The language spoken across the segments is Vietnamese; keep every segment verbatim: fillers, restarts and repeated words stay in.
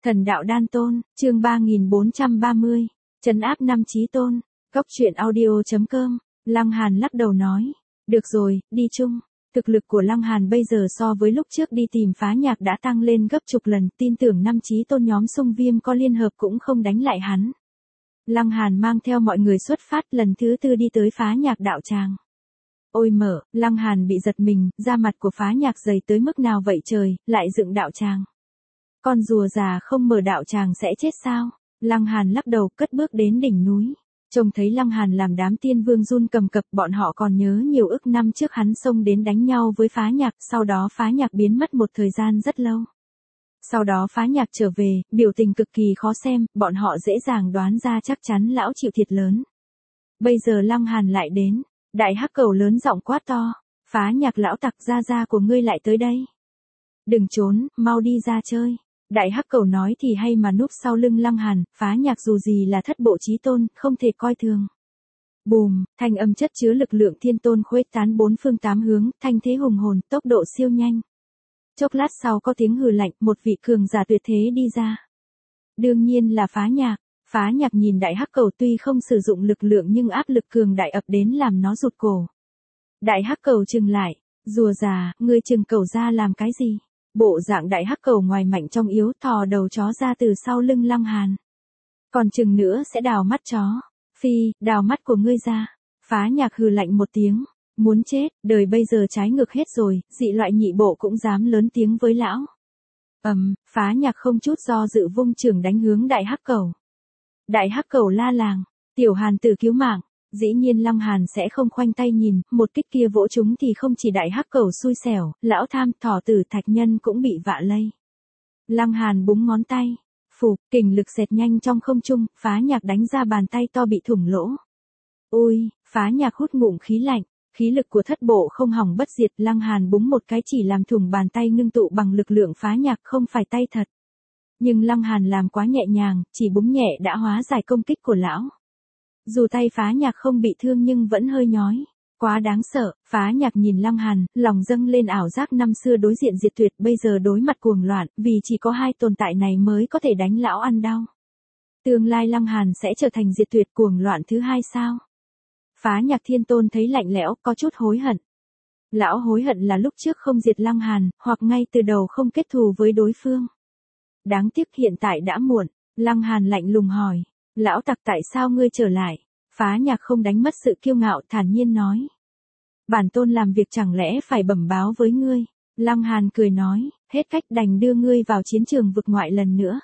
Thần đạo đan tôn, chương ba nghìn bốn trăm ba mươi, trấn áp năm chí tôn, góc truyện audio chấm com, Lăng Hàn lắc đầu nói, được rồi, đi chung, thực lực của Lăng Hàn bây giờ so với lúc trước đi tìm phá nhạc đã tăng lên gấp chục lần, tin tưởng năm chí tôn nhóm Xung Viêm có liên hợp cũng không đánh lại hắn. Lăng Hàn mang theo mọi người xuất phát lần thứ tư đi tới phá nhạc đạo tràng. Ôi mở, Lăng Hàn bị giật mình, da mặt của phá nhạc dày tới mức nào vậy trời, lại dựng đạo tràng. Con rùa già không mở đạo tràng sẽ chết sao? Lăng Hàn lắc đầu cất bước đến đỉnh núi. Trông thấy Lăng Hàn làm đám tiên vương run cầm cập, bọn họ còn nhớ nhiều ức năm trước hắn xông đến đánh nhau với phá nhạc, sau đó phá nhạc biến mất một thời gian rất lâu. Sau đó phá nhạc trở về, biểu tình cực kỳ khó xem, bọn họ dễ dàng đoán ra chắc chắn lão chịu thiệt lớn. Bây giờ Lăng Hàn lại đến, đại hắc cẩu lớn giọng quát to, phá nhạc lão tặc, gia gia của ngươi lại tới đây. Đừng trốn, mau đi ra chơi. Đại hắc cẩu nói thì hay mà núp sau lưng Lăng Hàn, phá nhạc dù gì là thất bộ chí tôn, không thể coi thường. Bùm, thanh âm chất chứa lực lượng thiên tôn khuếch tán bốn phương tám hướng, thanh thế hùng hồn, tốc độ siêu nhanh. Chốc lát sau có tiếng hừ lạnh, một vị cường giả tuyệt thế đi ra. Đương nhiên là phá nhạc. Phá nhạc nhìn đại hắc cẩu tuy không sử dụng lực lượng nhưng áp lực cường đại ập đến làm nó rụt cổ. Đại hắc cẩu trừng lại, rùa già, ngươi trừng cẩu ra làm cái gì? Bộ dạng đại hắc cẩu ngoài mạnh trong yếu, thò đầu chó ra từ sau lưng Lăng Hàn. Còn chừng nữa sẽ đào mắt chó. Phi, đào mắt của ngươi ra. Phá nhạc hừ lạnh một tiếng, muốn chết, đời bây giờ trái ngược hết rồi, dị loại nhị bộ cũng dám lớn tiếng với lão. Ầm, um, phá nhạc không chút do dự vung chưởng đánh hướng đại hắc cẩu. Đại hắc cẩu la làng, tiểu Hàn tử cứu mạng, dĩ nhiên Lăng Hàn sẽ không khoanh tay nhìn, một kích kia vỗ chúng thì không chỉ đại hắc cẩu xui xẻo, lão tham thỏ tử thạch nhân cũng bị vạ lây. Lăng Hàn búng ngón tay, phụp, kình lực xẹt nhanh trong không trung, phá nhạc đánh ra bàn tay to bị thủng lỗ. Ôi, phá nhạc hút ngụm khí lạnh, khí lực của thất bộ không hỏng bất diệt, Lăng Hàn búng một cái chỉ làm thủng bàn tay ngưng tụ bằng lực lượng phá nhạc không phải tay thật. Nhưng Lăng Hàn làm quá nhẹ nhàng, chỉ búng nhẹ đã hóa giải công kích của lão. Dù tay phá nhạc không bị thương nhưng vẫn hơi nhói. Quá đáng sợ, phá nhạc nhìn Lăng Hàn, lòng dâng lên ảo giác năm xưa đối diện diệt tuyệt, bây giờ đối mặt cuồng loạn, vì chỉ có hai tồn tại này mới có thể đánh lão ăn đau. Tương lai Lăng Hàn sẽ trở thành diệt tuyệt cuồng loạn thứ hai sao? Phá nhạc thiên tôn thấy lạnh lẽo, có chút hối hận. Lão hối hận là lúc trước không diệt Lăng Hàn, hoặc ngay từ đầu không kết thù với đối phương. Đáng tiếc hiện tại đã muộn, Lăng Hàn lạnh lùng hỏi, lão tặc tại sao ngươi trở lại? Phá nhạc không đánh mất sự kiêu ngạo, thản nhiên nói. Bản tôn làm việc chẳng lẽ phải bẩm báo với ngươi? Lăng Hàn cười nói, hết cách đành đưa ngươi vào chiến trường vực ngoại lần nữa.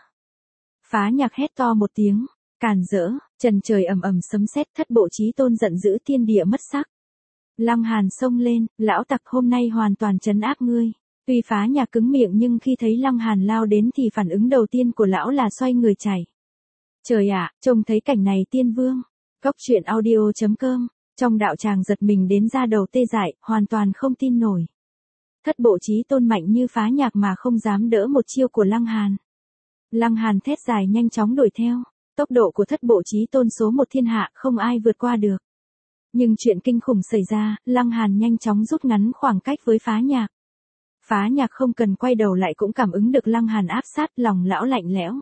Phá nhạc hét to một tiếng, càn rỡ, trần trời ầm ầm sấm sét, thất bộ chí tôn giận dữ thiên địa mất sắc. Lăng Hàn xông lên, lão tặc hôm nay hoàn toàn trấn áp ngươi. Tuy phá nhạc cứng miệng nhưng khi thấy Lăng Hàn lao đến thì phản ứng đầu tiên của lão là xoay người chạy. Trời ạ, trông thấy cảnh này tiên vương. Góc truyện audio chấm com, trong đạo tràng giật mình đến da đầu tê dại, hoàn toàn không tin nổi. Thất bộ chí tôn mạnh như phá nhạc mà không dám đỡ một chiêu của Lăng Hàn. Lăng Hàn thét dài nhanh chóng đuổi theo, tốc độ của thất bộ chí tôn số một thiên hạ không ai vượt qua được. Nhưng chuyện kinh khủng xảy ra, Lăng Hàn nhanh chóng rút ngắn khoảng cách với phá nhạc. Phá nhạc không cần quay đầu lại cũng cảm ứng được Lăng Hàn áp sát, lòng lão lạnh lẽo.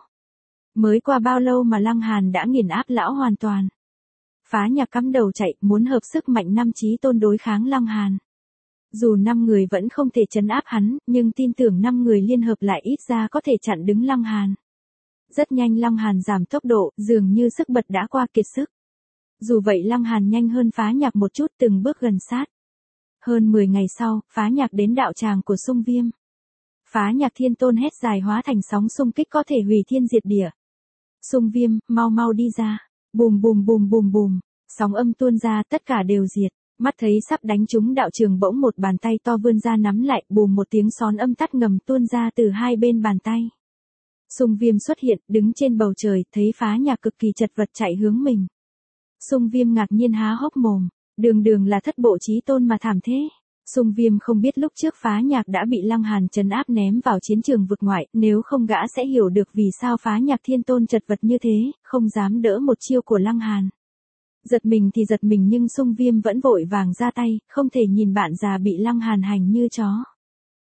Mới qua bao lâu mà Lăng Hàn đã nghiền áp lão hoàn toàn. Phá nhạc cắm đầu chạy, muốn hợp sức mạnh năm chí tôn đối kháng Lăng Hàn. Dù năm người vẫn không thể trấn áp hắn, nhưng tin tưởng năm người liên hợp lại ít ra có thể chặn đứng Lăng Hàn. Rất nhanh Lăng Hàn giảm tốc độ, dường như sức bật đã qua kiệt sức. Dù vậy Lăng Hàn nhanh hơn phá nhạc một chút, từng bước gần sát. Hơn mười ngày sau, phá nhạc đến đạo tràng của Xung Viêm. Phá nhạc thiên tôn hét dài hóa thành sóng xung kích có thể hủy thiên diệt địa. Xung Viêm, mau mau đi ra. Bùm bùm bùm bùm bùm, sóng âm tuôn ra, tất cả đều diệt. Mắt thấy sắp đánh trúng đạo trường, bỗng một bàn tay to vươn ra nắm lại, bùm một tiếng xón âm tắt ngầm tuôn ra từ hai bên bàn tay. Xung Viêm xuất hiện, đứng trên bầu trời, thấy phá nhạc cực kỳ chật vật chạy hướng mình. Xung Viêm ngạc nhiên há hốc mồm, đường đường là thất bộ chí tôn mà thảm thế. Xung Viêm không biết lúc trước phá nhạc đã bị Lăng Hàn trấn áp ném vào chiến trường vực ngoại, nếu không gã sẽ hiểu được vì sao phá nhạc thiên tôn chật vật như thế, không dám đỡ một chiêu của Lăng Hàn. Giật mình thì giật mình nhưng Xung Viêm vẫn vội vàng ra tay, không thể nhìn bạn già bị Lăng Hàn hành như chó.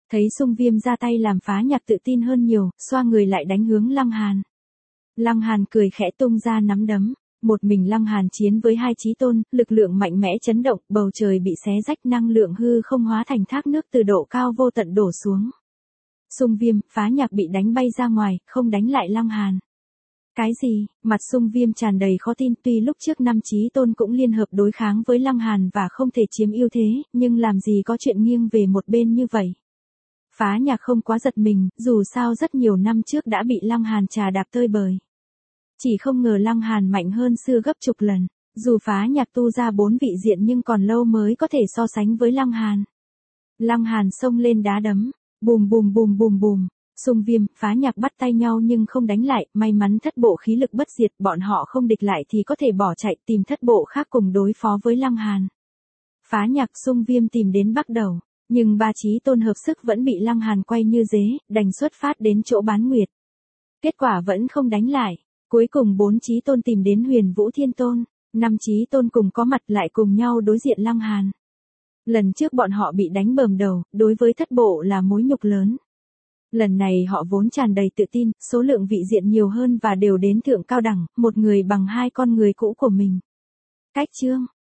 Thấy Sung Viêm ra tay làm Phá Nhạc tự tin hơn nhiều, xoa người lại đánh hướng Lăng Hàn. Lăng Hàn cười khẽ tung ra nắm đấm. Một mình Lăng Hàn chiến với hai chí tôn, lực lượng mạnh mẽ chấn động, bầu trời bị xé rách, năng lượng hư không hóa thành thác nước từ độ cao vô tận đổ xuống. Sung Viêm, Phá Nhạc bị đánh bay ra ngoài, không đánh lại Lăng Hàn. Cái gì? Mặt Sung Viêm tràn đầy khó tin, tuy lúc trước năm chí tôn cũng liên hợp đối kháng với Lăng Hàn và không thể chiếm ưu thế, nhưng làm gì có chuyện nghiêng về một bên như vậy. Phá Nhạc không quá giật mình, dù sao rất nhiều năm trước đã bị Lăng Hàn trà đạp tơi bời. Chỉ không ngờ Lăng Hàn mạnh hơn xưa gấp chục lần, dù Phá Nhạc tu ra bốn vị diện nhưng còn lâu mới có thể so sánh với Lăng Hàn. Lăng Hàn xông lên đá đấm, bùm bùm bùm bùm bùm, Sung Viêm, Phá Nhạc bắt tay nhau nhưng không đánh lại, may mắn thất bộ khí lực bất diệt, bọn họ không địch lại thì có thể bỏ chạy tìm thất bộ khác cùng đối phó với Lăng Hàn. Phá Nhạc, Sung Viêm tìm đến bắt đầu, nhưng ba chí tôn hợp sức vẫn bị Lăng Hàn quay như dế, đành xuất phát đến chỗ Bán Nguyệt. Kết quả vẫn không đánh lại. Cuối cùng bốn chí tôn tìm đến Huyền Vũ Thiên Tôn, năm chí tôn cùng có mặt lại cùng nhau đối diện Lăng Hàn. Lần trước bọn họ bị đánh bầm đầu, đối với thất bộ là mối nhục lớn. Lần này họ vốn tràn đầy tự tin, số lượng vị diện nhiều hơn và đều đến thượng cao đẳng, một người bằng hai con người cũ của mình. Cách chương